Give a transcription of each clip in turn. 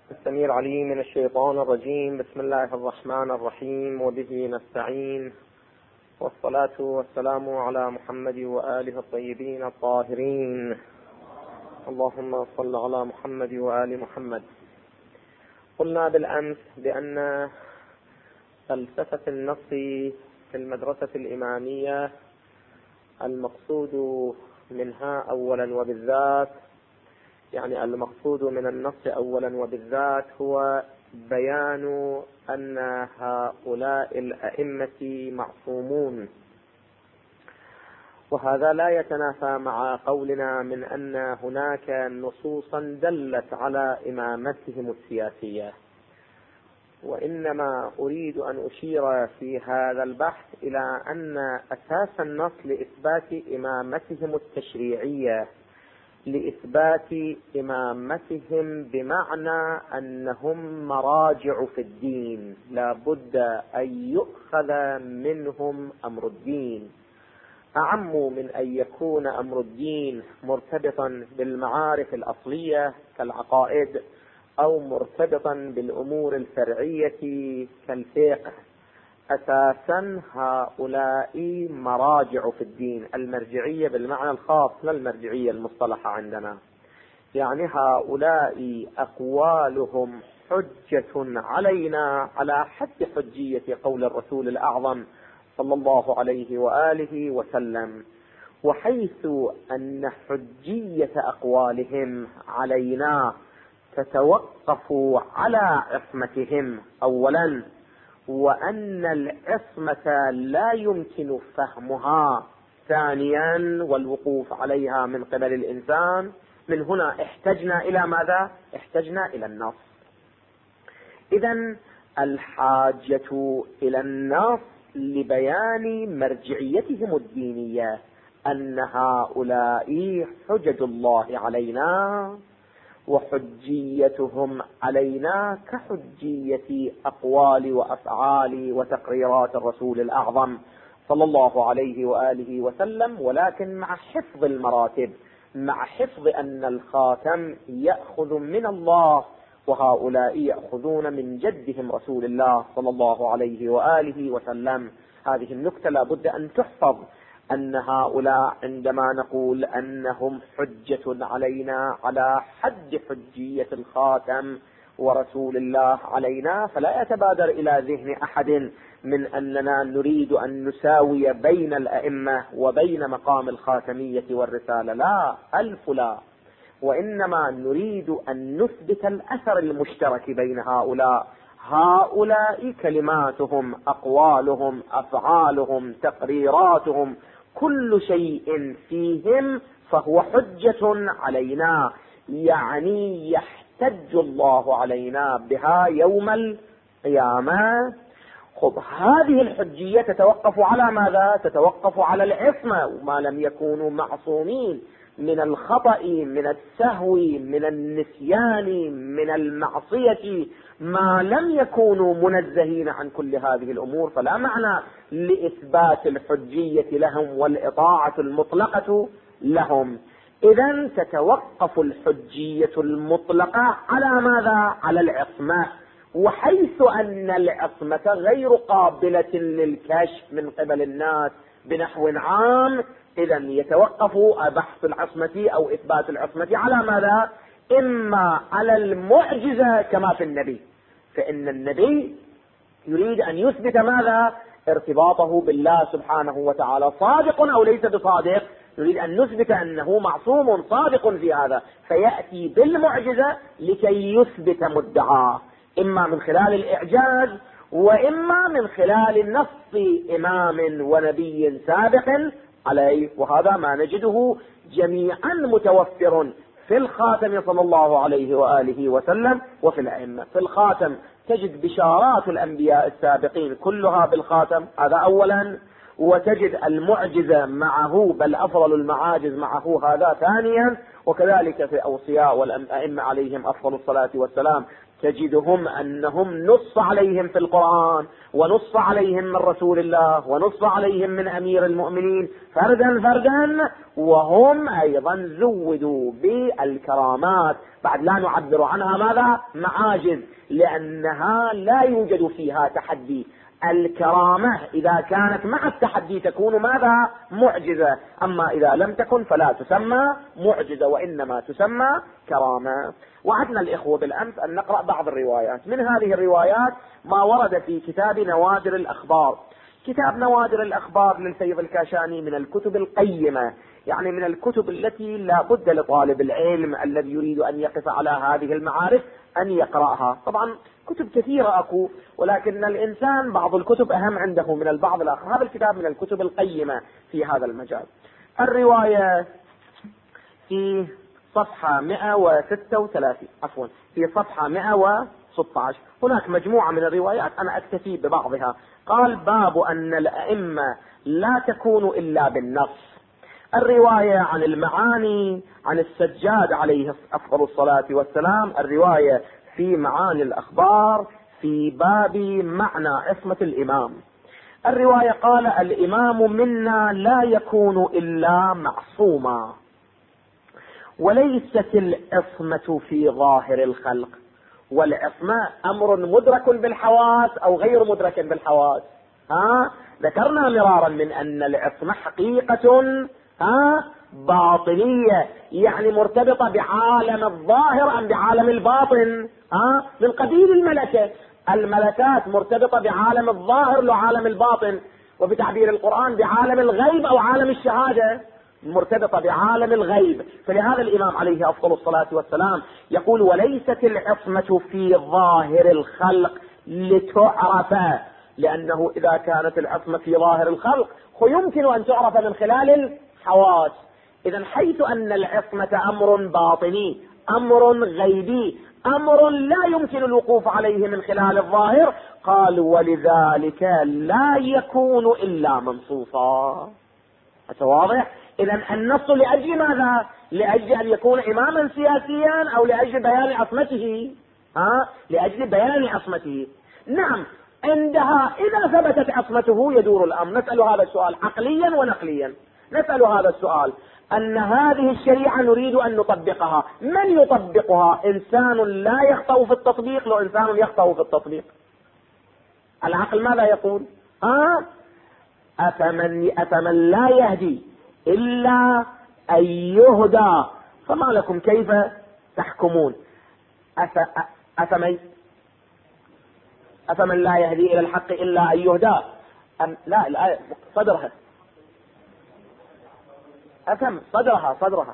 السميع العليم من الشيطان الرجيم. بسم الله الرحمن الرحيم، وبه نستعين، والصلاة والسلام على محمد وآله الطيبين الطاهرين. اللهم صل على محمد وآل محمد. قلنا بالأمس بأن فلسفة النص في المدرسة الإمامية المقصود منها أولا وبالذات، يعني المقصود من النص أولا وبالذات هو بيان أن هؤلاء الأئمة معصومون، وهذا لا يتنافى مع قولنا من أن هناك نصوصا دلت على إمامتهم السياسية. وإنما أريد أن أشير في هذا البحث إلى أن أساس النص لإثبات إمامتهم التشريعية، لإثبات إمامتهم بمعنى أنهم مراجع في الدين، لا بد أن يؤخذ منهم أمر الدين، أعم من أن يكون أمر الدين مرتبطا بالمعارف الأصلية كالعقائد أو مرتبطا بالأمور الفرعية كالفقه. أساسا هؤلاء مراجع في الدين، المرجعية بالمعنى الخاص لا المرجعية المصطلحة عندنا، يعني هؤلاء أقوالهم حجة علينا على حد حجية قول الرسول الأعظم صلى الله عليه وآله وسلم، وحيث أن حجية أقوالهم علينا تتوقف على عصمتهم أولا، وأن العصمة لا يمكن فهمها ثانيا والوقوف عليها من قبل الإنسان. من هنا احتجنا إلى ماذا؟ احتجنا إلى النص. إذن الحاجة إلى النص لبيان مرجعيتهم الدينية، أن هؤلاء حجج الله علينا وحجيتهم علينا كحجية أقوال وأفعال وتقريرات الرسول الأعظم صلى الله عليه وآله وسلم، ولكن مع حفظ المراتب، مع حفظ أن الخاتم يأخذ من الله وهؤلاء يأخذون من جدهم رسول الله صلى الله عليه وآله وسلم. هذه النكتة لا بد أن تحفظ، أن هؤلاء عندما نقول أنهم حجة علينا على حد حجية الخاتم ورسول الله علينا، فلا يتبادر إلى ذهن أحد من أننا نريد أن نساوي بين الأئمة وبين مقام الخاتمية والرسالة، لا، ألف لا، وإنما نريد أن نثبت الأثر المشترك بين هؤلاء. هؤلاء كلماتهم، أقوالهم، أفعالهم، تقريراتهم، كل شيء فيهم فهو حجة علينا، يعني يحتج الله علينا بها يوم القيامة. خب، هذه الحجية تتوقف على ماذا؟ تتوقف على العصمة، وما لم يكونوا معصومين من الخطأ، من السهو، من النسيان، من المعصية، ما لم يكونوا منزهين عن كل هذه الأمور، فلا معنى لإثبات الحجية لهم والإطاعة المطلقة لهم. إذن تتوقف الحجية المطلقة على ماذا؟ على العصمة، وحيث أن العصمة غير قابلة للكشف من قبل الناس بنحو عام، إذن يتوقف بحث العصمة أو إثبات العصمة على ماذا؟ إما على المعجزة كما في النبي، فإن النبي يريد أن يثبت ماذا؟ ارتباطه بالله سبحانه وتعالى، صادق أو ليس بصادق، يريد أن نثبت أنه معصوم صادق في هذا، فيأتي بالمعجزة لكي يثبت مدعاه، إما من خلال الإعجاز وإما من خلال نص إمام ونبي سابق عليه. وهذا ما نجده جميعا متوفر في الخاتم صلى الله عليه وآله وسلم وفي الأئمة. في الخاتم تجد بشارات الأنبياء السابقين كلها بالخاتم، هذا أولا، وتجد المعجزة معه، بل أفضل المعاجز معه هذا ثانيا. وكذلك في أوصياء والأئمة عليهم أفضل الصلاة والسلام تجدهم أنهم نص عليهم في القرآن، ونص عليهم من رسول الله، ونص عليهم من أمير المؤمنين فردا فردا، وهم أيضا زودوا بالكرامات، بعد لا نعبر عنها ماذا؟ معاجز، لأنها لا يوجد فيها تحدي. الكرامة إذا كانت مع التحدي تكون ماذا؟ معجزة، أما إذا لم تكن فلا تسمى معجزة، وإنما تسمى كرامة. وعدنا الإخوة بالأمس أن نقرأ بعض الروايات. من هذه الروايات ما ورد في كتاب نوادر الأخبار. كتاب نوادر الأخبار للسيد الكاشاني من الكتب القيمة، يعني من الكتب التي لا بد لطالب العلم الذي يريد أن يقف على هذه المعارف أن يقرأها. طبعا كتب كثيرة أكو، ولكن الإنسان بعض الكتب أهم عنده من البعض الآخر. هذا الكتاب من الكتب القيمة في هذا المجال. الرواية في صفحة 136 عفوا في صفحة 116 هناك مجموعة من الروايات أنا أكتفي ببعضها. قال: باب أن الأئمة لا تكون إلا بالنص. الرواية عن المعاني عن السجاد عليه أفضل الصلاة والسلام، الرواية في معاني الأخبار في باب معنى عصمة الإمام. الرواية قال: الإمام منا لا يكون إلا معصوما، وليست العصمة في ظاهر الخلق. والعصمة أمر مدرك بالحواس أو غير مدرك بالحواس. ذكرنا مرارا من أن العصمة حقيقة باطنية، يعني مرتبطة بعالم الظاهر أم بعالم الباطن؟ من قبيل الملكة. الملكات مرتبطة بعالم الظاهر لو عالم الباطن، وبتعبير القرآن بعالم الغيب أو عالم الشهادة، مرتبطة بعالم الغيب. فلهذا الإمام عليه أفضل الصلاة والسلام يقول: وليست العصمة في ظاهر الخلق لتعرف، لأنه إذا كانت العصمة في ظاهر الخلق يمكن أن تعرف من خلال الحواس. إذن حيث أن العصمة أمر باطني، أمر غيبي، أمر لا يمكن الوقوف عليه من خلال الظاهر، قال: ولذلك لا يكون إلا منصوصا. واضح؟ إذن النص لأجل ماذا؟ لأجل أن يكون إماما سياسيا أو لأجل بيان عصمته؟ لأجل بيان عصمته. نعم، عندها إذا ثبتت عصمته يدور الأمر. نسأل هذا السؤال عقليا ونقليا. نسأل هذا السؤال: أن هذه الشريعة نريد أن نطبقها، من يطبقها؟ إنسان لا يخطأ في التطبيق لو إنسان يخطأ في التطبيق. العقل ماذا يقول؟ أفمن لا يهدي إلا أن يهدى فما لكم كيف تحكمون؟ أفمن لا يهدي إلى الحق إلا أن يهدى لا، الآية صدرها صدرها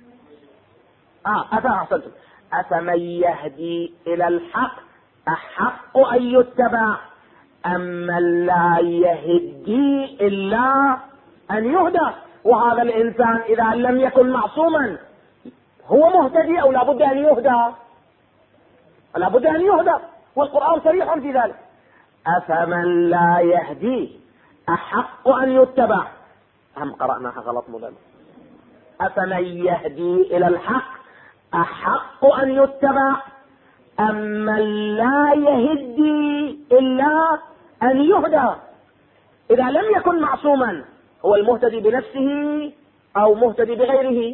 أحسنتم. أفمن يهدي إلى الحق أحق أن يتبع أما لا يهدي إلا أن يهدى. وهذا الإنسان إذا لم يكن معصوما هو مهتدي أو لابد أن يهدى؟ لابد أن يهدى، والقرآن صريح في ذلك. أفمن لا يهدي أحق أن يتبع، هم قرأناها غلط مدل. أفمن يهدي إلى الحق أحق أن يتبع أما لا يهدي إلا أن يهدى. إذا لم يكن معصوما هو المهتدي بنفسه أو مهتدي بغيره؟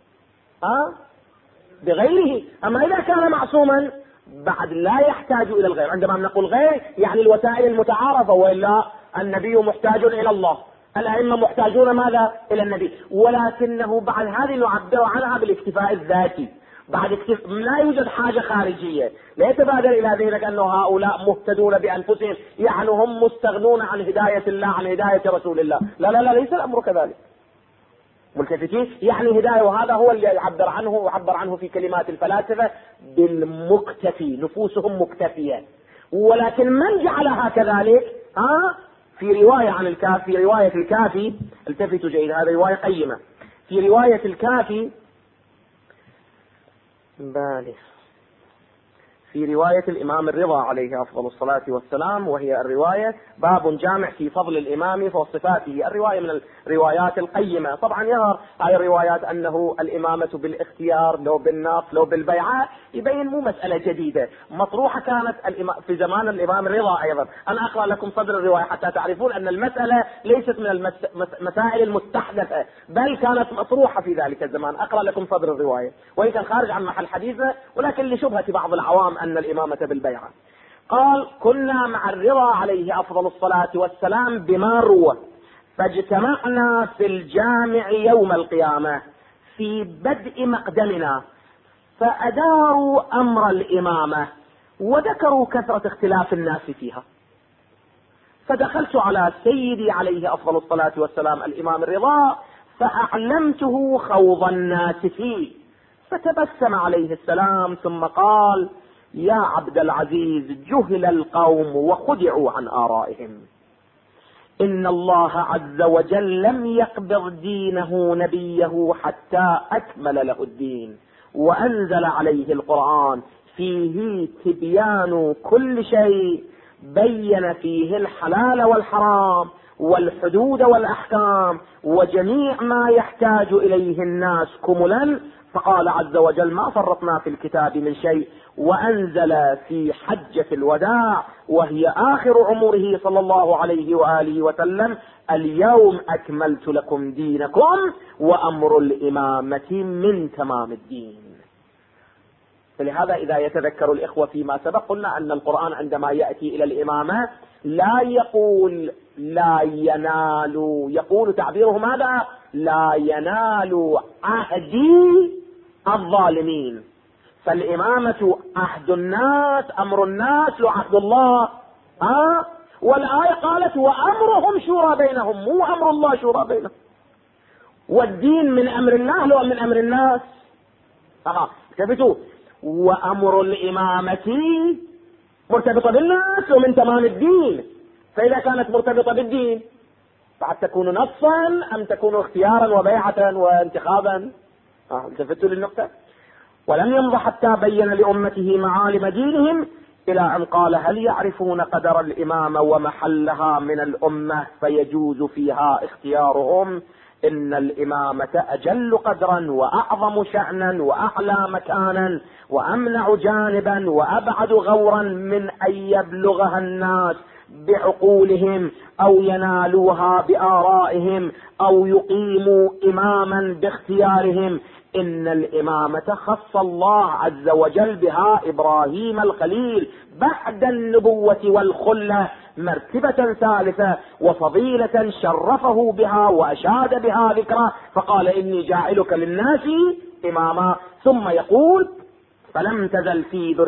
بغيره. أما إذا كان معصوما بعد لا يحتاج إلى الغير. عندما نقول غير يعني الوسائل المتعارفة، وإلا النبي محتاج إلى الله، الأئمة محتاجون ماذا؟ إلى النبي. ولكنه بعد هذه نعبر عنها بالاكتفاء الذاتي. بعد لا يوجد حاجة خارجية. لا يتبادر إلى ذهنك أن هؤلاء مهتدون بأنفسهم، يعني هم مستغنون عن هداية الله، عن هداية رسول الله. لا، ليس الأمر كذلك. ملتفتين يعني هداية، وهذا هو اللي يعبر عنه في كلمات الفلاسفة بالمكتفي، نفوسهم مكتفية. ولكن من جعلها كذلك؟ في رواية عن الكافي، في رواية الكافي، التفتوا جيد، هذه رواية قيمة. في رواية الكافي في رواية الإمام الرضا عليه أفضل الصلاة والسلام، وهي الرواية باب جامع في فضل الإمام وصفاته. الرواية من الروايات القيمة. طبعا يظهر هاي الروايات أنه الإمامة بالاختيار لو بالنص لو بالبيعة، يبين مو مسألة جديدة مطروحة كانت في زمان الإمام الرضا. أيضا أنا أقرأ لكم صدر الرواية حتى تعرفون أن المسألة ليست من المسائل المستحدثة، بل كانت مطروحة في ذلك الزمان. أقرأ لكم صدر الرواية وإن كان خارج عن محل حديثنا، ولكن لشبهة بعض العوام أن الإمامة بالبيعة. قال: كنا مع الرضا عليه أفضل الصلاة والسلام بمروة، فاجتمعنا في الجامع يوم القيامة في بدء مقدمنا، فأداروا أمر الإمامة وذكروا كثرة اختلاف الناس فيها، فدخلت على سيدي عليه أفضل الصلاة والسلام الإمام الرضا فأعلمته خوض الناس فيه، فتبسم عليه السلام ثم قال: يا عبد العزيز، جهل القوم وخدعوا عن آرائهم، إن الله عز وجل لم يقبض دينه نبيه حتى أكمل له الدين، وأنزل عليه القرآن فيه تبيان كل شيء، بين فيه الحلال والحرام والحدود والأحكام وجميع ما يحتاج إليه الناس كملا. فقال عز وجل: ما فرطنا في الكتاب من شيء. وأنزل في حجة الوداع وهي آخر عمره صلى الله عليه وآله وسلم: اليوم أكملت لكم دينكم وأمر الإمامة من تمام الدين. فلهذا إذا يتذكر الإخوة فيما سبق قلنا أن القرآن عندما يأتي إلى الإمامة لا يقول لا ينال، يقول تعبيره ماذا؟ لا ينال عهدي الظالمين. فالإمامة عهد الناس، أمر الناس وعهد الله. والآية قالت: وأمرهم شورى بينهم، مو أمر الله شورى بينهم. والدين من أمر الله لو من أمر الناس. كفتوا وأمر الإمامة مرتبطة بالناس ومن تمام الدين. فإذا كانت مرتبطة بالدين بعد تكون نصا أم تكون اختيارا وبيعة وانتخابا؟ التفتوا للنقطة. ولم يمض حتى بين لأمته معالم دينهم إلى أن قال: هل يعرفون قدر الإمامة ومحلها من الأمة فيجوز فيها اختيارهم؟ إن الإمامة أجل قدرا وأعظم شأنا وأعلى مكانا وأمنع جانبا وأبعد غورا من أن يبلغها الناس بعقولهم أو ينالوها بآرائهم أو يقيموا إماما باختيارهم. إن الإمامة خص الله عز وجل بها إبراهيم الخليل بعد النبوة والخلة مرتبة ثالثة وفضيلة شرفه بها وأشاد بها ذكره، فقال: إني جاعلك للناس إماما. ثم يقول: فلم تزل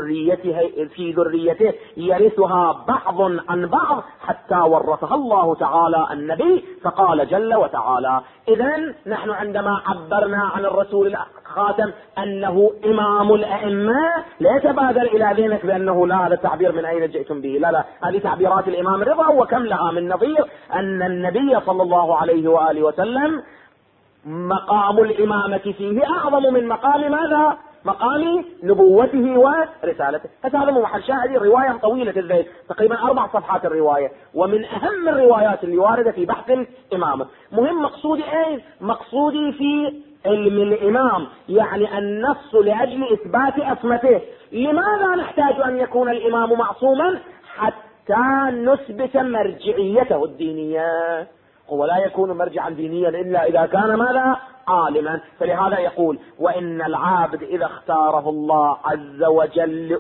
في ذريته يرثها بعض عن بعض حتى ورثها الله تعالى النبي. فقال جل وتعالى: إذن نحن عندما عبرنا عن الرسول الخاتم أنه إمام الأئمة لا يتبادر إلى ذهنك بأنه لا، هذا التعبير من أين جئتم به؟ لا، هذه تعبيرات الإمام الرضا، وكم لها من نظير. أن النبي صلى الله عليه وآله وسلم مقام الإمامة فيه أعظم من مقام ماذا؟ مقام نبوته ورسالته. هذا مو محل شاهد. رواية طويلة الذيل تقريبا 4 صفحات الرواية، ومن أهم الروايات اللي واردة في بحث الإمامة. مهم مقصودي ايه؟ مقصودي في علم الإمام، يعني النص لأجل إثبات أصمته. لماذا نحتاج أن يكون الإمام معصوما؟ حتى نثبت مرجعيته الدينية. ولا يكون مرجعا دينيا إلا إذا كان ماذا؟ عالما. فلهذا يقول: وإن العابد إذا اختاره الله عز وجل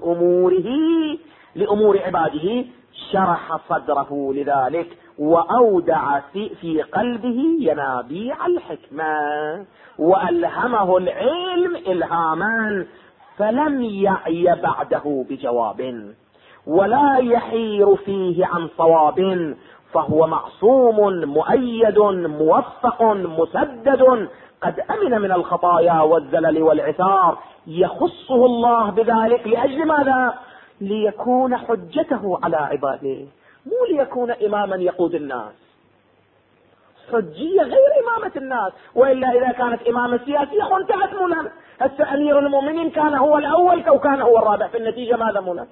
لأمور عباده شرح صدره لذلك وأودع في قلبه ينابيع الحكمة وألهمه العلم إلهاما، فلم يعي بعده بجواب ولا يحير فيه عن صواب، فهو معصوم مؤيد موفق مسدد قد أمن من الخطايا والزلل والعثار. يخصه الله بذلك لأجل ماذا؟ ليكون حجته على عباده، مو ليكون إماما يقود الناس. حجية غير إمامة الناس، وإلا إذا كانت إمامة سياسية انتهت مولانا. هسه أمير المؤمنين كان هو الأول أو كان هو الرابع؟ في النتيجة ماذا مولانا؟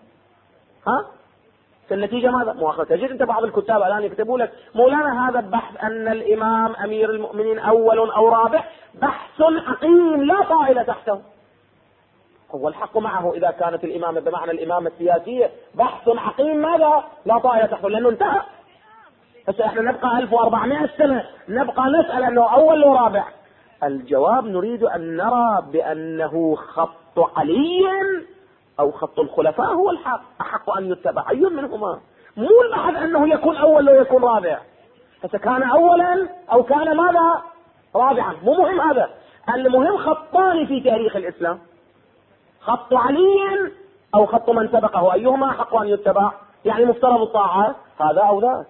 في النتيجة ماذا؟ مؤخرا تجد أنت بعض الكتاب الآن يكتبوا لك مولانا هذا بحث أن الإمام أمير المؤمنين أول أو رابع بحث عقيم لا طائل تحته. هو الحق معه إذا كانت الإمامة بمعنى الإمامة السياسية بحث عقيم ماذا؟ لا طائل تحته، لأنه انتهى. هسه احنا نبقى 1400 سنة نبقى نسأل أنه أول ورابع. الجواب نريد أن نرى بأنه خط علي أو خط الخلفاء هو الحق، أحق أن يتبع أي منهما، مو البحث أنه يكون أول أو يكون رابع. هسه كان أولا أو كان ماذا؟ رابعا، مو مهم هذا. المهم خطان في تاريخ الإسلام، خط علي أو خط من سبقه، أيهما حق أن يتبع؟ يعني مفترض الطاعة هذا أو ذاك.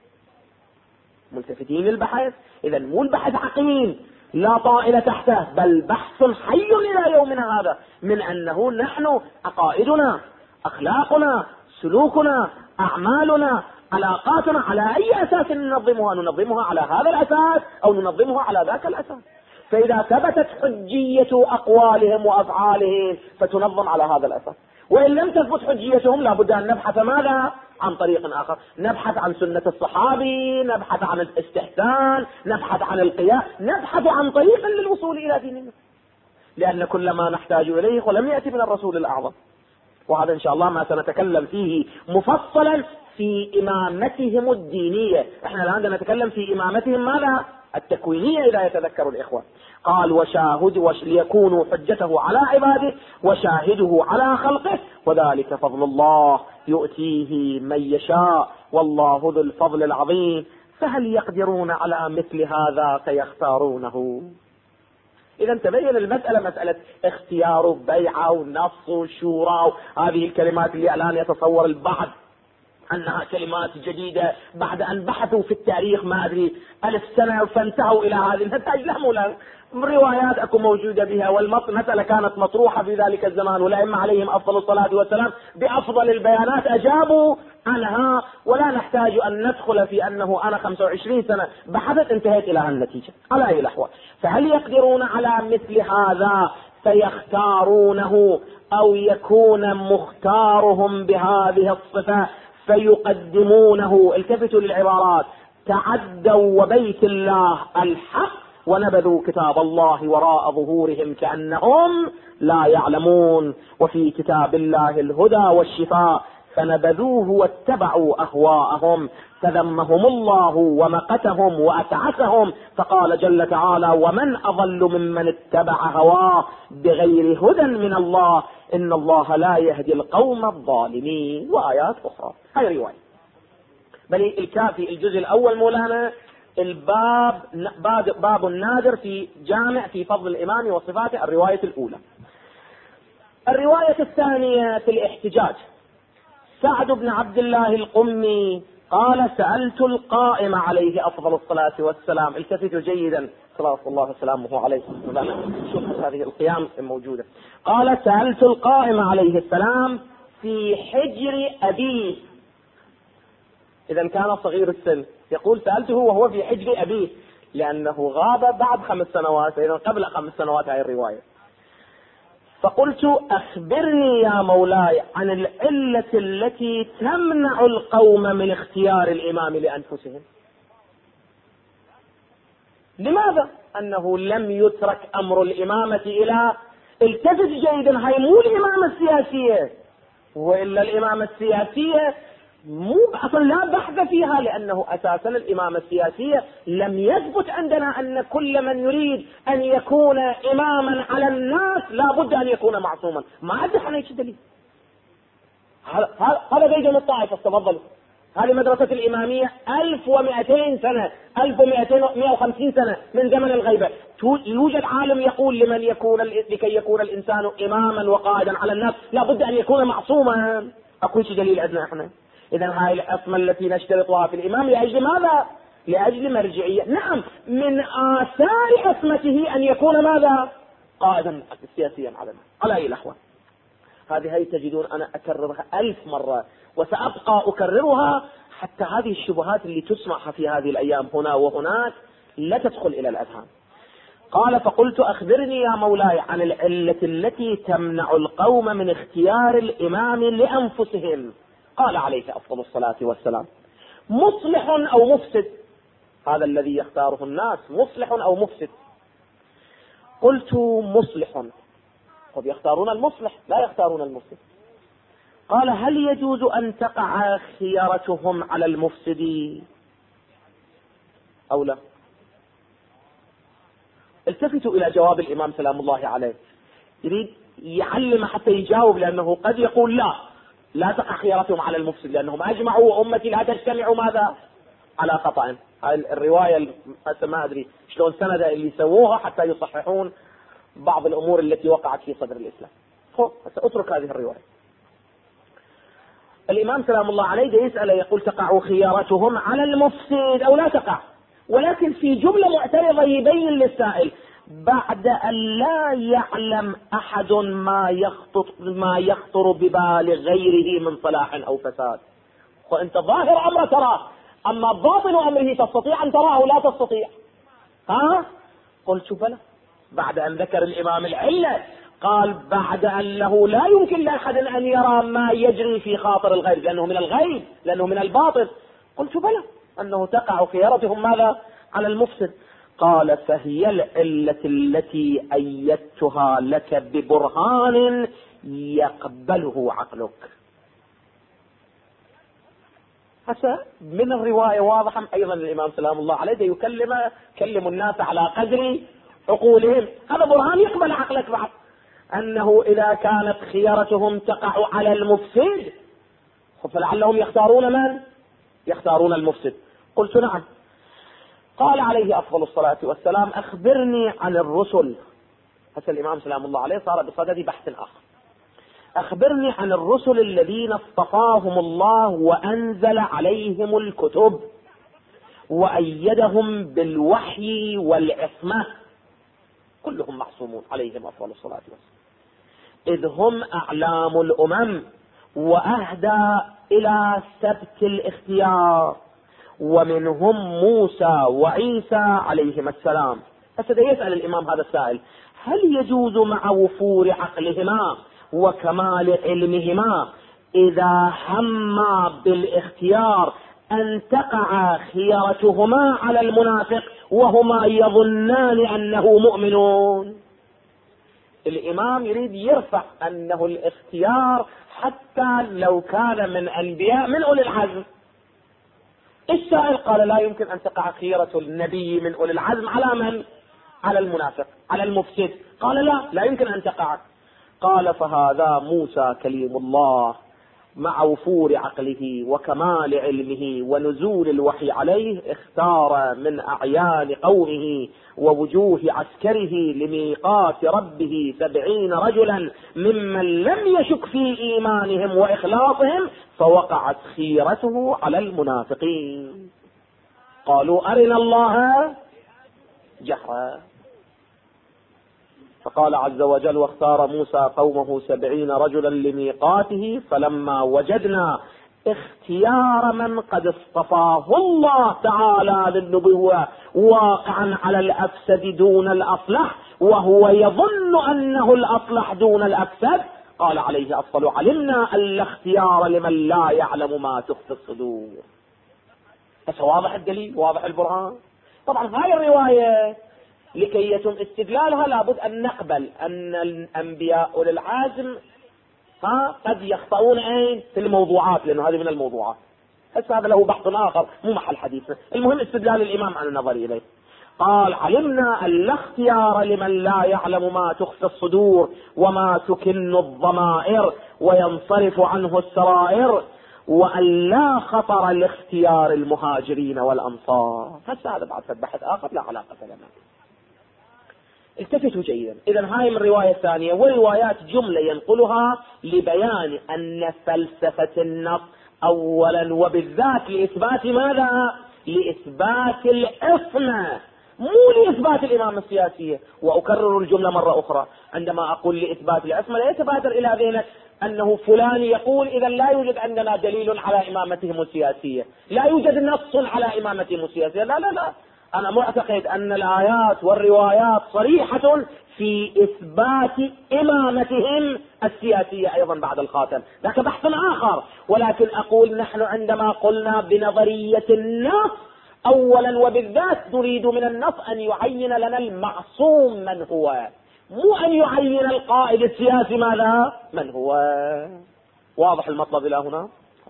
ملتفتين للبحث. إذا مو البحث عقيم لا طائل تحته، بل بحث حي إلى يومنا هذا من أنه نحن عقائدنا، أخلاقنا، سلوكنا، أعمالنا، علاقاتنا على أي أساس ننظمها؟ ننظمها على هذا الأساس أو ننظمها على ذاك الأساس. فإذا ثبتت حجية أقوالهم وأفعالهم فتنظم على هذا الأساس، وإن لم تثبت حجيتهم لابد أن نبحث ماذا؟ عن طريق آخر، نبحث عن سنة الصحابي، نبحث عن الاستحسان، نبحث عن القياس، نبحث عن طريق للوصول إلى ديننا، لأن كل ما نحتاج إليه ولم يأتي من الرسول الأعظم. وهذا إن شاء الله ما سنتكلم فيه مفصلا في إمامتهم الدينية. احنا الآن نتكلم في إمامتهم ماذا؟ التكوينية إذا يتذكر الإخوة. قال وشاهد ليكونوا حجته على عباده وشاهده على خلقه وذلك فضل الله يؤتيه من يشاء والله ذو الفضل العظيم فهل يقدرون على مثل هذا فيختارونه. إذا تبين المسألة مسألة اختيار وبيعة ونص وشورى، هذه الكلمات اللي الآن يتصور البعض أنها كلمات جديدة بعد أن بحثوا في التاريخ ما أدري 1000 سنة فانتهوا إلى هذه النتائج. لا مولانا، روايات أكو موجودة بها، والمسألة كانت مطروحة في ذلك الزمان، والأئمة عليهم أفضل الصلاة والسلام بأفضل البيانات أجابوا عنها، ولا نحتاج أن ندخل في أنه أنا 25 سنة بحثت انتهيت إلى النتيجة. على أي الأحوال فهل يقدرون على مثل هذا فيختارونه أو يكون مختارهم بهذه الصفة فيقدمونه. التفتوا للعبارات، تعدوا وبيت الله الحق ونبذوا كتاب الله وراء ظهورهم كأنهم لا يعلمون، وفي كتاب الله الهدى والشفاء فنبذوه واتبعوا أهواءهم فذمهم الله ومقتهم وأتعسهم فقال جل تعالى ومن أضل ممن اتبع هواه بغير هدى من الله إن الله لا يهدي القوم الظالمين. وآيات أخرى. هاي رواية. بل الكافي الجزء الأول مولانا باب النادر في جامع في فضل الإمام وصفاته، الرواية الأولى. الرواية الثانية في الاحتجاج، سعد بن عبد الله القمي قال سألت القائم عليه أفضل الصلاة والسلام، التفتوا جيدا صلى الله وسلامه عليه، شوف هذه القيام موجودة. قال سألت القائم عليه السلام في حجر أبيه، إذا كان صغير السن، يقول سألته وهو في حجر أبيه لأنه غاب بعد 5 سنوات، إذا قبل 5 سنوات هاي الرواية. فقلت أخبرني يا مولاي عن العلة التي تمنع القوم من اختيار الإمام لأنفسهم. لماذا؟ أنه لم يترك أمر الإمامة إلى، التفت جيدا، هاي مو الإمامة السياسية، وإلا الإمامة السياسية مو أصلا لا بحث فيها، لأنه أساسا الإمامة السياسية لم يثبت عندنا أن كل من يريد أن يكون إماما على الناس لا بد أن يكون معصوما. ما عندي حنيش دليل. هذا بيجي من الطائفة. تفضلوا، هذه مدرسة الإمامية 1200 سنة 1250 سنة من زمن الغيبة. يوجد عالم يقول لكي يكون الإنسان إماما وقائدا على الناس لا بد أن يكون معصوما. أقول شيء دليل عندنا احنا. إذن هاي الأسماء التي نشترطها في الإمام لأجل ماذا؟ لأجل مرجعية. نعم، من آثار أسمته أن يكون ماذا؟ قائدا سياسيا على الناس. على أي الأحوال هذه تجدون أنا أكررها 1000 مرة وسأبقى أكررها حتى هذه الشبهات اللي تسمعها في هذه الأيام هنا وهناك لا تدخل إلى الأذهان. قال فقلت أخبرني يا مولاي عن العلة التي تمنع القوم من اختيار الإمام لأنفسهم. قال عليه أفضل الصلاة والسلام مصلح أو مفسد، هذا الذي يختاره الناس مصلح أو مفسد. قلت مصلح. قد يختارون المصلح لا يختارون المفسد. قال هل يجوز أن تقع خيرتهم على المفسد أو لا؟ التفتوا إلى جواب الإمام سلام الله عليه، يريد يعلم حتى يجاوب، لأنه قد يقول لا تقع خيرتهم على المفسد لأنهم أجمعوا وأمتي لا تجتمع ماذا على خطأ. هاي الرواية ما أدري شلون سند اللي سووها حتى يصححون بعض الأمور التي وقعت في صدر الإسلام. سأترك هذه الرواية. الإمام سلام الله عليه يسأل يقول تقع خيارتهم على المفسد أو لا تقع، ولكن في جملة معترضة يبين للسائل بعد أن لا يعلم أحد ما يخطر ببال غيره من صلاح أو فساد. وأنت ظاهر أمر تراه، أما باطن أمره تستطيع أن تراه لا تستطيع. قلت بلى. بعد أن ذكر الإمام العلة قال بعد أنه لا يمكن لأحد أن يرى ما يجري في خاطر الغير لأنه من الغيب، لأنه من الباطن. قلت بلى أنه تقع خيارتهم ماذا على المفسد. قال فهي العلة التي أيدتها لك ببرهان يقبله عقلك. هسه من الرواية واضحة أيضا الإمام سلام الله عليه يكلم الناس على قدر عقولهم. هذا برهان يقبل عقلك بعد أنه إذا كانت خيارتهم تقع على المفسد فلعلهم يختارون من؟ يختارون المفسد. قلت نعم. قال عليه أفضل الصلاة والسلام أخبرني عن الرسل. هسه الإمام سلام الله عليه صار بصدد بحث آخر. أخبرني عن الرسل الذين اصطفاهم الله وأنزل عليهم الكتب وأيدهم بالوحي والعصمة، كلهم معصومون عليهم أفضل الصلاة والسلام، إذ هم أعلام الأمم وأهدى إلى سبت الاختيار، ومنهم موسى وعيسى عليهم السلام. فسيدا يسأل الإمام هذا السائل هل يجوز مع وفور عقلهما وكمال علمهما إذا هما بالاختيار أن تقع خيرتهما على المنافق وهما يظنان أنه مؤمنون؟ الإمام يريد يرفع أنه الاختيار حتى لو كان من أنبياء من أولي العزم. السائل قال لا يمكن أن تقع خيرة النبي من أولي العزم على من؟ على المنافق على المفسد. قال لا يمكن أن تقع. قال فهذا موسى كليم الله مع وفور عقله وكمال علمه ونزول الوحي عليه اختار من أعيان قومه ووجوه عسكره لميقات ربه 70 رجلا ممن لم يشك في إيمانهم وإخلاصهم فوقعت خيرته على المنافقين. قالوا أرنا الله جهرا. فقال عز وجل واختار موسى قومه 70 رجلا لميقاته فلما وجدنا اختيار من قد اصطفاه الله تعالى للنبوة واقعا على الأفسد دون الأصلح وهو يظن أنه الأصلح دون الأفسد قال عليه أفضل علمنا ألا اختيار لمن لا يعلم ما تخفي الصدور. بس واضح الدليل واضح البرهان. طبعا هاي الرواية لكي يتم استدلالها لابد أن نقبل أن الأنبياء أولي العزم قد يخطئون في الموضوعات، لأنه هذه من الموضوعات. هسه هذا له بحث آخر مو محل حديثنا. المهم استدلال الإمام عن النظر إليه. قال علمنا أن لا اختيار لمن لا يعلم ما تخفي الصدور وما تكن الضمائر وينصرف عنه السرائر وأن لا خطر لاختيار المهاجرين والأنصار. هسه هذا بعد بحث آخر لا علاقة لنا. التفتوا جيدا. إذن هاي من رواية ثانية، وروايات جملة ينقلها لبيان أن فلسفة النص أولا وبالذات لإثبات ماذا؟ لإثبات العصمة، مو لإثبات الإمامة السياسية. وأكرر الجملة مرة أخرى، عندما أقول لإثبات العصمة لا يتبادر إلى ذهنك أنه فلان يقول إذا لا يوجد عندنا دليل على إمامتهم السياسية، لا يوجد نص على إمامتهم السياسية. لا لا لا، أنا معتقد أن الآيات والروايات صريحة في إثبات إمامتهم السياسية أيضا بعد الخاتم، ذاك بحث آخر. ولكن أقول نحن عندما قلنا بنظرية النص أولا وبالذات نريد من النص أن يعين لنا المعصوم من هو، مو أن يعين القائد السياسي ماذا من هو. واضح المطلب إلى هنا؟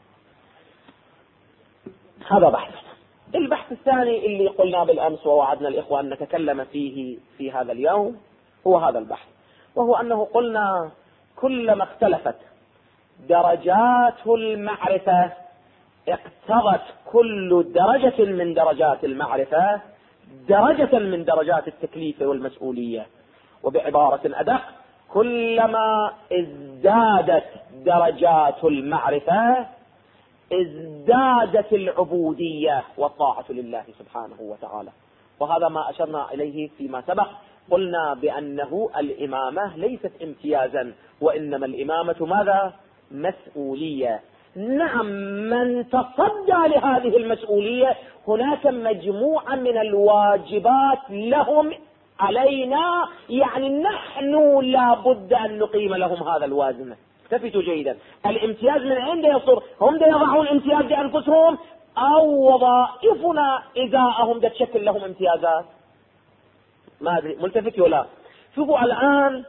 هذا بحث. البحث الثاني اللي قلنا بالأمس ووعدنا الإخوة أن نتكلم فيه في هذا اليوم هو هذا البحث، وهو أنه قلنا كلما اختلفت درجات المعرفة اقتضت كل درجة من درجات المعرفة درجة من درجات التكليف والمسؤولية. وبعبارة أدق، كلما ازدادت درجات المعرفة ازدادت العبودية والطاعة لله سبحانه وتعالى. وهذا ما أشرنا إليه فيما سبق، قلنا بأنه الإمامة ليست امتيازا، وإنما الإمامة ماذا؟ مسؤولية. نعم، من تصدى لهذه المسؤولية هناك مجموعة من الواجبات لهم علينا، يعني نحن لا بد أن نقيم لهم هذا الوازن. التفتوا جيدا، الامتياز من عند يصر هم دا يضعون امتياز لأنفسهم، أو وظائفنا إزاءهم دا تشكل لهم امتيازات؟ ما أدري، ملتفت ولا؟ شوفوا الآن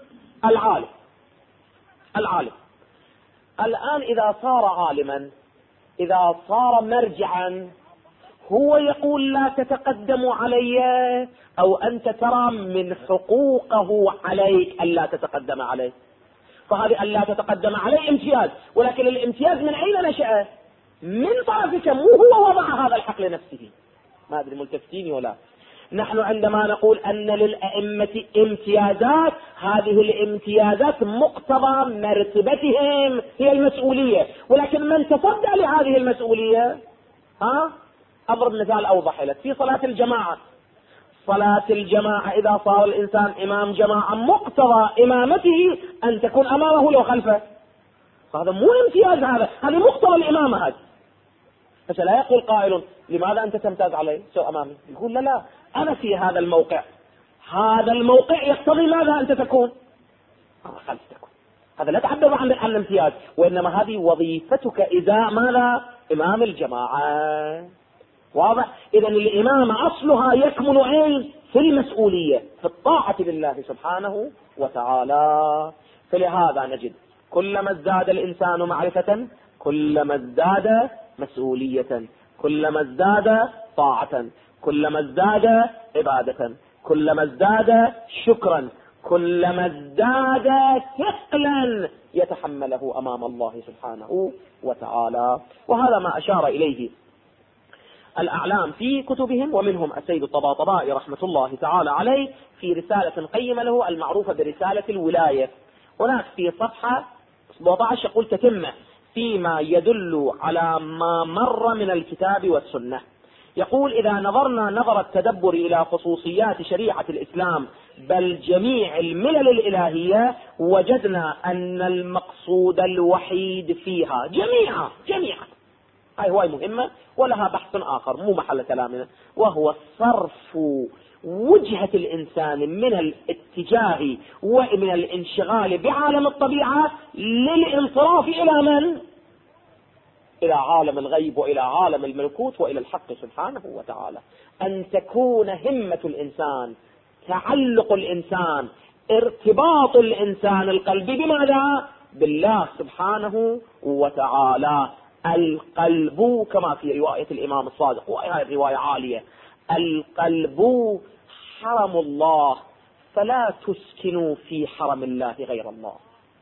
العالم الآن إذا صار عالما، إذا صار مرجعا، هو يقول لا تتقدموا علي، أو أنت ترى من حقوقه عليك ألا تتقدم عليه. فهذه ألا تتقدم عليه امتياز، ولكن الامتياز من أين نشأ؟ من طرفك، مو هو وضع هذا الحق لنفسه. ما أدري ملتفتيني ولا؟ نحن عندما نقول أن للأئمة امتيازات، هذه الامتيازات مقتضى مرتبتهم هي المسؤولية، ولكن من تصدى لهذه المسؤولية أضرب مثال أوضح لك في صلاة الجماعة. صلاة الجماعة إذا صار الإنسان إمام جماعة مقتضى إمامته أن تكون أمامه لو خلفه، فهذا مو امتياز، هذه مقتضى الإمامة هذه. فلا يقول قائل لماذا أنت تمتاز علي سوء أمامي؟ يقول لا أنا في هذا الموقع، هذا الموقع يقتضي ماذا أنت تكون خلف تكون. هذا لا تعبر عن الامتياز، وإنما هذه وظيفتك إذا ماذا؟ إمام الجماعة. واضح؟ إذن الإمامة أصلها يكمن أين؟ في المسؤولية، في الطاعة لله سبحانه وتعالى. فلهذا نجد كلما ازداد الإنسان معرفة كلما ازداد مسؤولية، كلما ازداد طاعة، كلما ازداد عبادة، كلما ازداد شكرا، كلما ازداد ثقلا يتحمله أمام الله سبحانه وتعالى. وهذا ما أشار إليه الأعلام في كتبهم، ومنهم السيد الطباطبائي رحمة الله تعالى عليه في رسالة قيمة له المعروفة برسالة الولاية. هناك في صفحة 17 يقول تتمة فيما يدل على ما مر من الكتاب والسنة. يقول إذا نظرنا نظر التدبر إلى خصوصيات شريعة الإسلام بل جميع الملل الإلهية وجدنا أن المقصود الوحيد فيها جميعا هاي هواي مهمة ولها بحث آخر مو محل كلامنا، وهو صرف وجهة الإنسان من الاتجاه ومن الانشغال بعالم الطبيعة للانصراف إلى من؟ إلى عالم الغيب وإلى عالم الملكوت وإلى الحق سبحانه وتعالى. أن تكون همة الإنسان، تعلق الإنسان، ارتباط الإنسان القلبي بماذا؟ بالله سبحانه وتعالى. القلب كما في رواية الإمام الصادق، وهي الرواية عالية، القلب حرم الله فلا تسكنوا في حرم الله غير الله.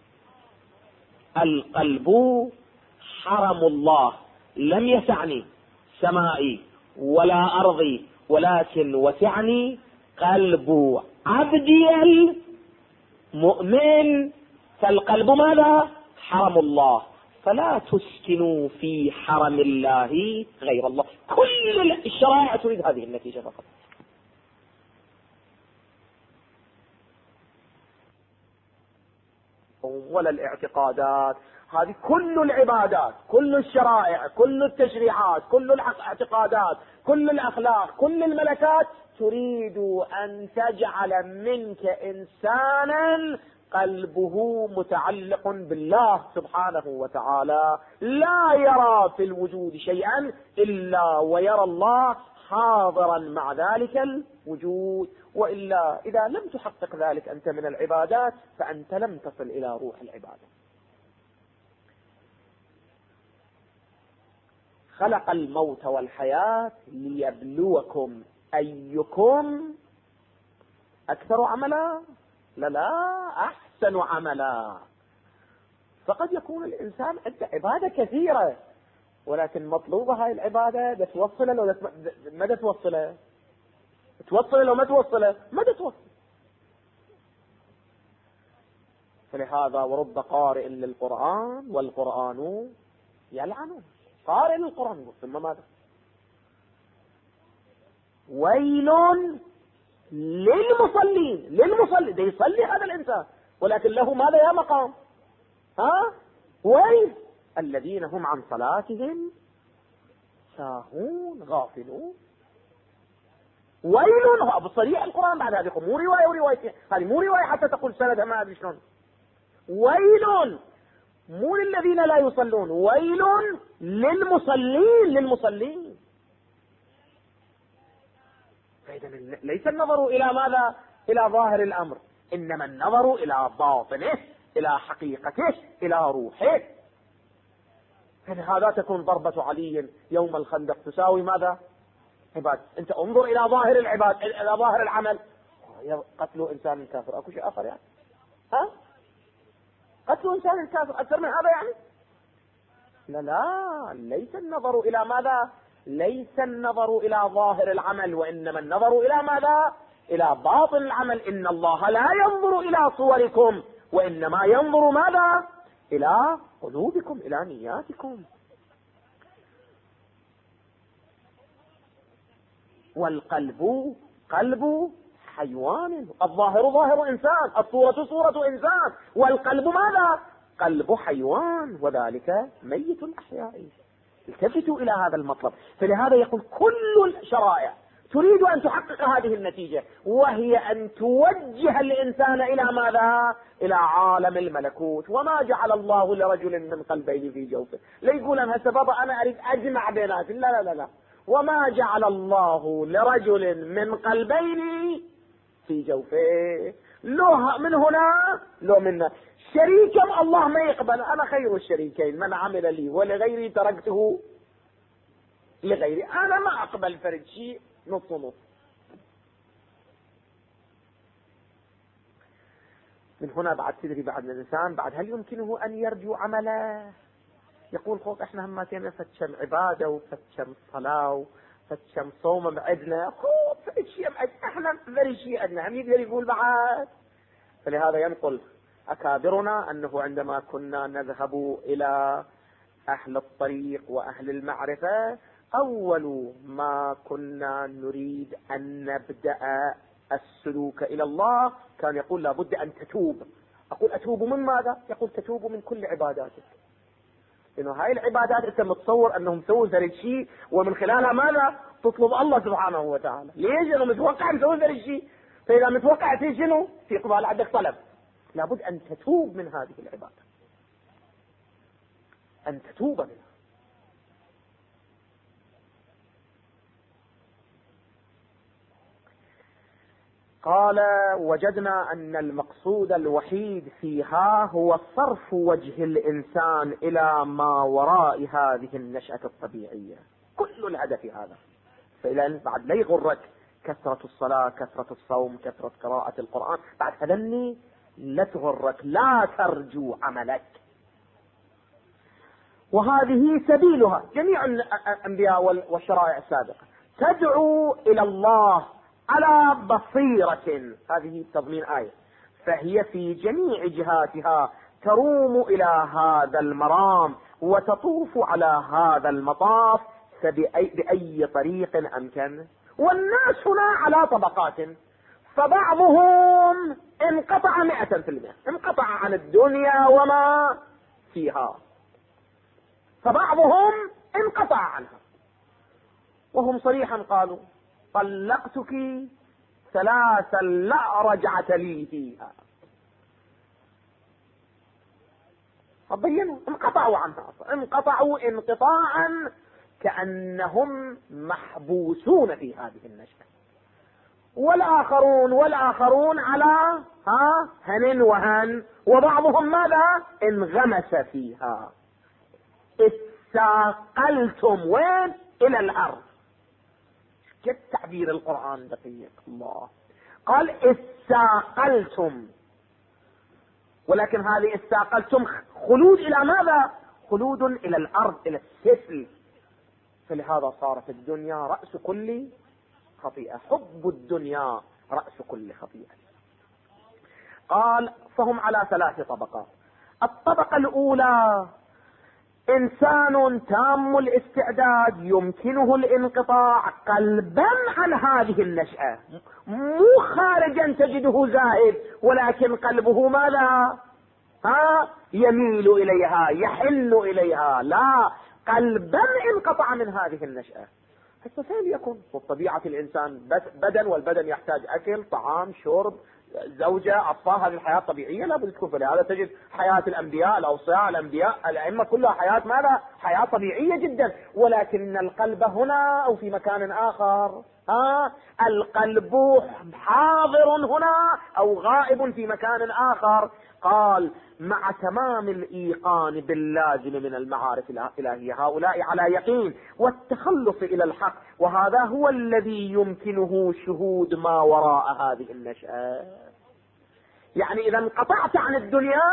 القلب حرم الله، لم يسعني سمائي ولا أرضي، ولكن وسعني قلب عبدي المؤمن. فالقلب ماذا؟ حرم الله، فلا تسكنوا في حرم الله غير الله. كل الشرائع تريد هذه النتيجة فقط. ولا الاعتقادات هذه كل العبادات، كل الشرائع، كل التشريعات، كل الاعتقادات، كل الأخلاق، كل الملكات تريد أن تجعل منك إنسانا قلبه متعلق بالله سبحانه وتعالى، لا يرى في الوجود شيئا إلا ويرى الله حاضرا مع ذلك الوجود. وإلا إذا لم تحقق ذلك أنت من العبادات فأنت لم تصل إلى روح العبادة. خلق الموت والحياة ليبلوكم أيكم أكثر عملا، لا أحسن عملا. فقد يكون الإنسان عنده عبادة كثيرة، ولكن مطلوبة هاي العبادة بتوصله لو ما توصله، توصله لو ما توصله ما توصل. فلهذا ورب قارئ للقرآن والقرآن يلعنه. قارئ للقرآن ثم ماذا؟ ويل للمصلين. للمصلي ده يصلي هذا الإنسان، ولكن له ماذا يا مقام؟ ويل الذين هم عن صلاتهم ساهون غافلون. ويل أبو صريح القرآن بعد هذه مو رواية ورواية، هذه مو رواية حتى تقول سندها ما أدري شلون. ويل مو للذين لا يصلون، ويل للمصلين. للمصلين. فإذا ليس النظر إلى ماذا؟ إلى ظاهر الأمر، إنما النظر إلى باطنه، إلى حقيقته، إلى روحه. فلهذا تكون ضربة علي يوم الخندق تساوي ماذا؟ عباد. أنت انظر إلى ظاهر العباد، إلى ظاهر العمل. قتل إنسان كافر أكو شيء آخر يعني؟ قتل إنسان كافر أكثر من هذا يعني؟ لا ليس النظر إلى ماذا؟ ليس النظر إلى ظاهر العمل، وإنما النظر إلى ماذا؟ إلى باطن العمل. إن الله لا ينظر إلى صوركم، وإنما ينظر ماذا؟ إلى قلوبكم، إلى نياتكم. والقلب قلب حيوان، الظاهر ظاهر إنسان، الصورة صورة إنسان، والقلب ماذا؟ قلب حيوان، وذلك ميت الأحياء. التفتوا إلى هذا المطلب. فلهذا يقول كل الشرائع تريد أن تحقق هذه النتيجة، وهي أن توجه الإنسان إلى ماذا؟ إلى عالم الملكوت. وما جعل الله لرجل من قلبين في جوفه. لا يقول أنا سبب أنا أريد أجمع بينات، لا لا لا. وما جعل الله لرجل من قلبين في جوفه. لو من هنا لو منا شريكا الله ما يقبل. أنا خير الشريكين، من عمل لي ولغيري تركته لغيري. أنا ما أقبل فرد شيء نص نص. من هنا بعد تدري بعد الإنسان بعد هل يمكنه أن يرجو عمله؟ يقول خوف احنا هم كنا فتشم عبادة وفتشم صلاة وفتشم صوم بعدنا، خوف فتش شيء احنا ذري شيء عندنا هم يقدر يقول بعد. فلهذا ينقل أكابرنا أنه عندما كنا نذهب إلى أهل الطريق وأهل المعرفة، أول ما كنا نريد أن نبدأ السلوك إلى الله كان يقول لابد أن تتوب. أقول أتوب من ماذا؟ يقول تتوب من كل عباداتك. إنه هاي العبادات أنت متصور أنهم سووا ذا الشيء ومن خلالها ماذا؟ تطلب الله سبحانه وتعالى. ليش؟ أنه متوقع مسوي ذا الشيء. فإذا متوقع في شنو؟ في قبال عندك طلب. لابد أن تتوب من هذه العبادة، أن تتوب منها. قال وجدنا أن المقصود الوحيد فيها هو صرف وجه الإنسان إلى ما وراء هذه النشأة الطبيعية. كل الهدف هذا. فإذا بعد لا يغرك كثرة الصلاة، كثرة الصوم، كثرة قراءة القرآن، بعد هذني لا تغرك، لا ترجو عملك. وهذه سبيلها جميع الأنبياء والشرائع السابقة، تدعو إلى الله على بصيرة. هذه تضمين آية. فهي في جميع جهاتها تروم إلى هذا المرام وتطوف على هذا المطاف بأي طريق أمكن. والناس هنا على طبقات، فبعضهم انقطع 100%، انقطع عن الدنيا وما فيها، فبعضهم انقطع عنها، وهم صريحا قالوا طلقتك 3 لا رجعة لي فيها. فبينوا انقطعوا عنها، انقطعوا انقطاعا كأنهم محبوسون في هذه النشأة. والآخرون على هن وهن، وبعضهم ماذا؟ انغمس فيها. استاقلتم وين؟ إلى الأرض. كيف تعبير القرآن دقيق، الله قال استاقلتم، ولكن هذه استاقلتم خلود إلى ماذا؟ خلود إلى الأرض، إلى السفل. فلهذا صارت الدنيا رأس كل خطيئة، حب الدنيا رأس كل خطيئة. قال فهم على 3 طبقات. الطبقة الأولى إنسان تام الاستعداد يمكنه الانقطاع قلبا عن هذه النشأة، مو خارجا تجده زاهد، ولكن قلبه ماذا؟ يميل إليها، يحن إليها، لا، قلبا انقطع من هذه النشأة. حتى فليكن وطبيعة الإنسان بدن، والبدن يحتاج أكل، طعام، شرب، زوجة، أطفال. هذه الحياة طبيعية لابد تكون. فلهذا تجد حياة الأنبياء، الأوصياء، الأنبياء، الأئمة كلها حياة ماذا؟ حياة طبيعية جدا. ولكن القلب هنا أو في مكان آخر، القلب حاضر هنا أو غائب في مكان آخر. قال مع تمام الإيقان باللازم من المعارف الإلهية، هؤلاء على يقين والتخلص إلى الحق، وهذا هو الذي يمكنه شهود ما وراء هذه النشأة. يعني إذا انقطعت عن الدنيا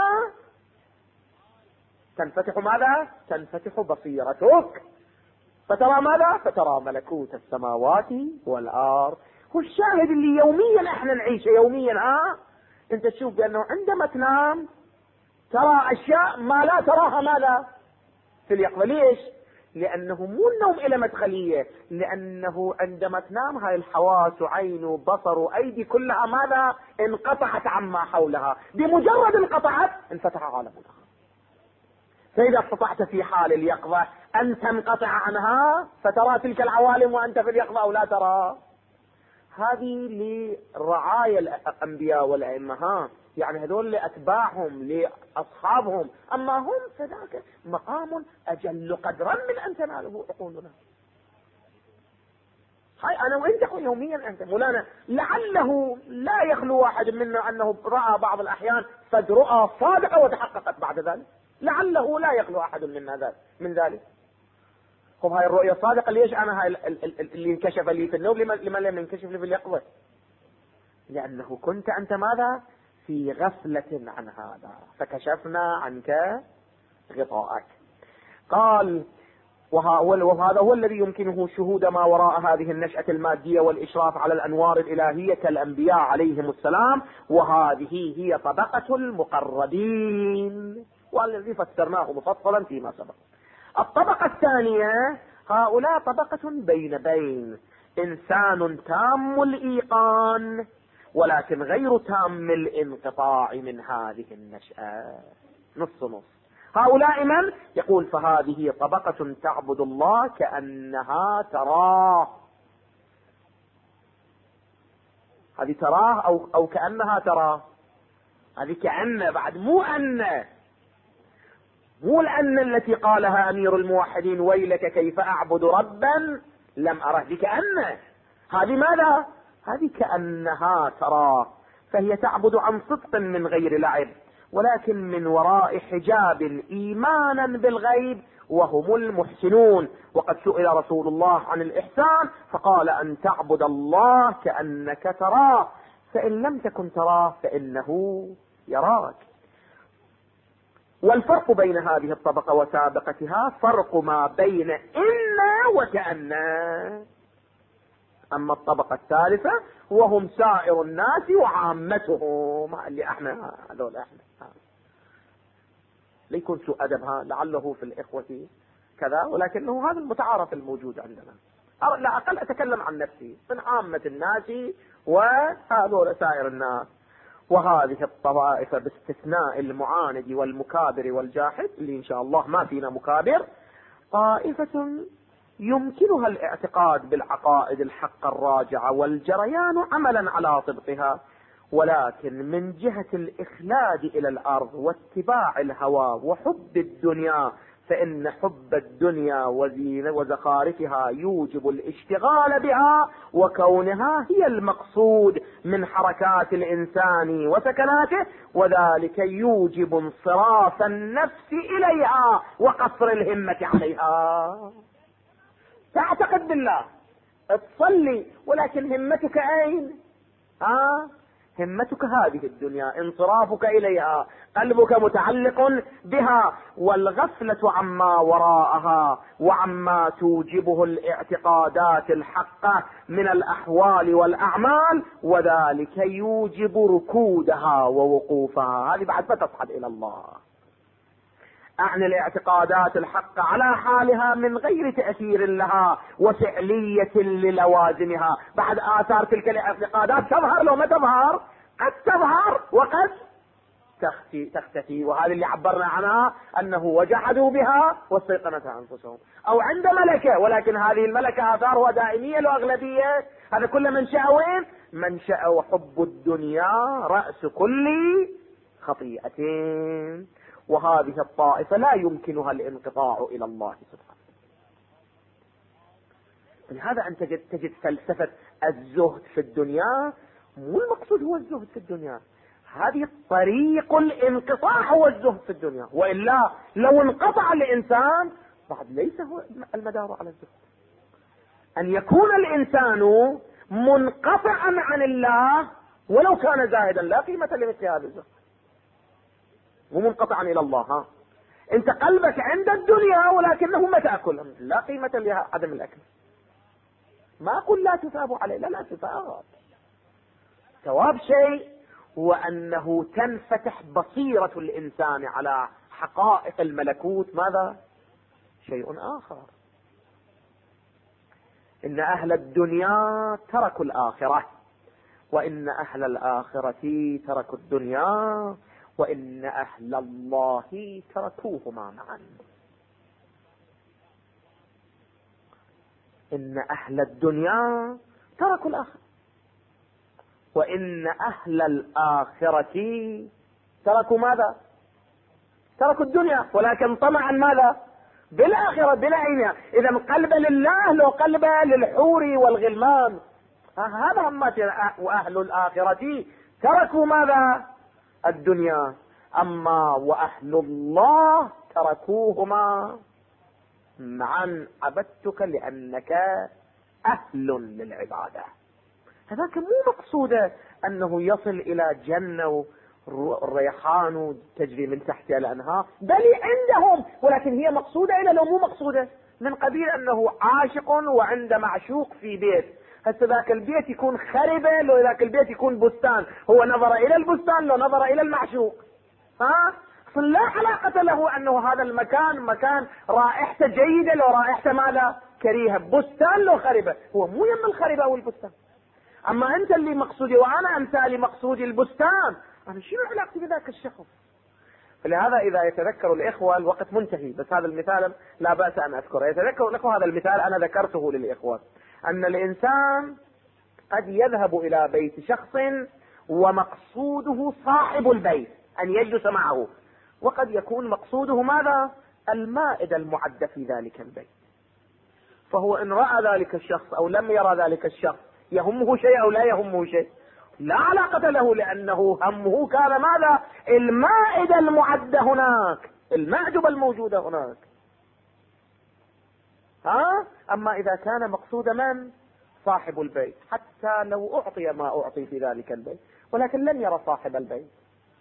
تنفتح ماذا؟ تنفتح بصيرتك، فترى ماذا؟ فترى ملكوت السماوات والأرض. هو الشاهد اللي يوميا احنا نعيشه يوميا. انت تشوف بأنه عندما تنام ترى أشياء ما لا تراها ماذا؟ في اليقظة. ليش؟ لأنه مو النوم إلى مدخلية، لأنه عندما تنام هاي الحواس، عين وبصر وأيدي كلها ماذا؟ انقطعت عما حولها. بمجرد انقطعت انفتح عالم آخر. فإذا استطعت في حال اليقظة أن تنقطع عنها فترى تلك العوالم وأنت في اليقظة أو لا ترى. هذه لرعايا الأنبياء والأئمة، يعني هذول لأتباعهم لأصحابهم، أما هم فذاك مقام أجل قدرا من أن تناله عقولنا. هاي أنا وإنت يوميا أنت مولانا، لعله لا يخلو واحد منا أنه رأى بعض الأحيان قد رؤى صادقة وتحققت بعد ذلك، لعله لا يخلو أحد منا من ذلك. خب هاي الرؤية الصادقة ليش أنا هاي اللي انكشف لي في النوم لمن لم ينكشف لي في اليقظة؟ لأنه كنت أنت ماذا؟ في غفلة عن هذا، فكشفنا عنك غطاءك. قال وهذا هو الذي يمكنه شهود ما وراء هذه النشأة المادية والإشراف على الأنوار الإلهية كالأنبياء عليهم السلام، وهذه هي طبقة المقربين، والذي فسرناه مفصلا فيما سبق. الطبقة الثانية هؤلاء طبقة بين إنسان تام الإيقان ولكن غير تام الانقطاع من هذه النشأة، نص. هؤلاء من؟ يقول فهذه طبقة تعبد الله كأنها تراه. هذه تراه أو كأنها تراه. هذه كأن بعد، مو الأن التي قالها أمير الموحدين ويلك كيف أعبد ربا لم أره. دي كأن، هذه ماذا؟ هذه كأنها تراه، فهي تعبد عن صدق من غير لعب، ولكن من وراء حجاب إيمانا بالغيب، وهم المحسنون. وقد سئل رسول الله عن الإحسان فقال أن تعبد الله كأنك تراه، فإن لم تكن تراه فإنه يراك. والفرق بين هذه الطبقة وسابقتها فرق ما بين إن وكأن. أما الطبقة الثالثة وهم سائر الناس وعامتهم، اللي احنا هذول احنا ليكون سوء أدب، لعله في الإخوة كذا، ولكنه هذا المتعارف الموجود عندنا. لا أقل أتكلم عن نفسي، من عامة الناس وهذول سائر الناس. وهذه الطوائف باستثناء المعاند والمكابر والجاحد، اللي إن شاء الله ما فينا مكابر، طائفة يمكنها الاعتقاد بالعقائد الحق الراجعة والجريان عملا على طبقها، ولكن من جهة الإخلاد إلى الأرض واتباع الهوى وحب الدنيا، فإن حب الدنيا وزخارفها يوجب الاشتغال بها، وكونها هي المقصود من حركات الإنسان وسكناته، وذلك يوجب انصراف النفس إليها وقصر الهمة عليها. تعتقد بالله، تصلي، ولكن همتك أين؟ همتك هذه الدنيا، انصرافك إليها، قلبك متعلق بها، والغفلة عما وراءها وعما توجبه الاعتقادات الحقة من الأحوال والأعمال، وذلك يوجب ركودها ووقوفها. هذه بعد ما تصعد إلى الله. أعني الاعتقادات الحقة على حالها من غير تأثير لها وفعلية للوازمها. بعد آثار تلك الاعتقادات تظهر، لو ما تظهر قد تظهر وقد تختفي. وهذه اللي عبرنا عنها، أنه وجحدوا بها واستيقنتها أنفسهم، أو عند ملكة، ولكن هذه الملكة آثارها دائمية وأغلبية. هذا كل منشأ وين؟ منشأ وحب الدنيا رأس كل خطيئة. وهذه الطائفة لا يمكنها الانقطاع إلى الله سبحانه. لهذا أنت تجد فلسفة الزهد في الدنيا، مو المقصود هو الزهد في الدنيا، هذه طريق الانقطاع هو الزهد في الدنيا. وإلا لو انقطع الإنسان بعد ليس هو المدار على الزهد. أن يكون الإنسان منقطعا عن الله ولو كان زاهدا لا قيمة لمثل هذا الزهد. مو منقطعا إلى الله، انت قلبك عند الدنيا ولكنه ما تأكل، لا قيمة لعدم الأكل. ما أقول لا تثاب عليه، لا تثاب. ثواب شيء، وأنه تنفتح بصيرة الإنسان على حقائق الملكوت، ماذا؟ شيء آخر. إن أهل الدنيا تركوا الآخرة، وإن أهل الآخرة تركوا الدنيا، وإن أهل الله تركوهما معا. إن أهل الدنيا تركوا الآخرة، وإن أهل الآخرة تركوا ماذا؟ تركوا الدنيا، ولكن طمعا ماذا؟ بالآخرة بالعين. إذا قلب لله لو قلب للحور والغلمان، هذا هم. وأهل الآخرة تركوا ماذا؟ الدنيا. أما وأهل الله تركوهما معا. عبدتك لأنك أهل للعبادة. هذاك مو مقصودة أنه يصل إلى جنة والريحان تجري من تحتها الأنهار، بل عندهم، ولكن هي مقصودة إلى لو مو مقصودة، من قبيل أنه عاشق وعند معشوق في بيت. هسه ذاك البيت يكون خربة، لو ذاك البيت يكون بستان، هو نظر إلى البستان لو نظر إلى المعشوق. لا علاقة له أنه هذا المكان مكان رائحته جيدة لو رائحته ماذا؟ كريهة. بستان لو خربة، هو مو يم الخربة أو البستان. أما أنت اللي مقصودي وأنا أمثالي مقصودي البستان، أنا شنو علاقتي بذاك الشخص؟ فلهذا إذا يتذكر الإخوة، الوقت منتهي بس هذا المثال لا بأس أن أذكره، يتذكر الإخوة هذا المثال أنا ذكرته للإخوة، أن الإنسان قد يذهب إلى بيت شخص ومقصوده صاحب البيت أن يجلس معه، وقد يكون مقصوده ماذا؟ المائدة المعدة في ذلك البيت. فهو إن رأى ذلك الشخص أو لم يرى ذلك الشخص يهمه شيء أو لا يهمه شيء، لا علاقة له، لأنه همه كان ماذا؟ المائدة المعدة هناك، المعجبة الموجودة هناك. أما إذا كان مقصود من؟ صاحب البيت، حتى لو أعطي ما أعطي في ذلك البيت ولكن لم يرى صاحب البيت،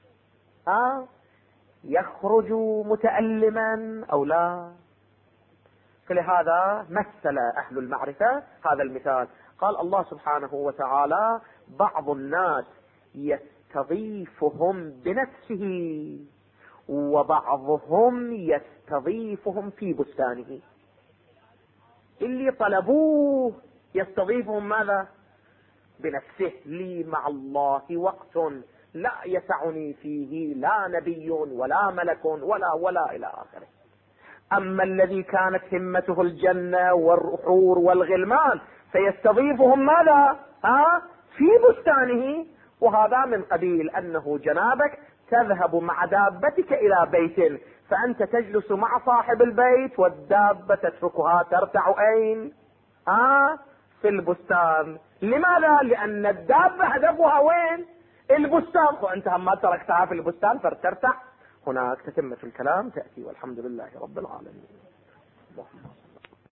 يخرج متألما أو لا. فلهذا مثل أهل المعرفة هذا المثال. قال الله سبحانه وتعالى: بعض الناس يستضيفهم بنفسه وبعضهم يستضيفهم في بستانه. اللي طلبوه يستضيفهم ماذا؟ بنفسه. لي مع الله وقت لا يسعني فيه لا نبي ولا ملك ولا إلى آخره. أما الذي كانت همته الجنة والحور والغلمان فيستضيفهم ماذا؟ في بستانه. وهذا من قبيل أنه جنابك تذهب مع دابتك إلى بيت، فأنت تجلس مع صاحب البيت والدابة تتركها ترتع أين؟ في البستان. لماذا؟ لأن الدابة هدفها وين؟ البستان، وأنت ما تركتها في البستان فترتع هناك. تتمة الكلام تأتي، والحمد لله رب العالمين. اللهم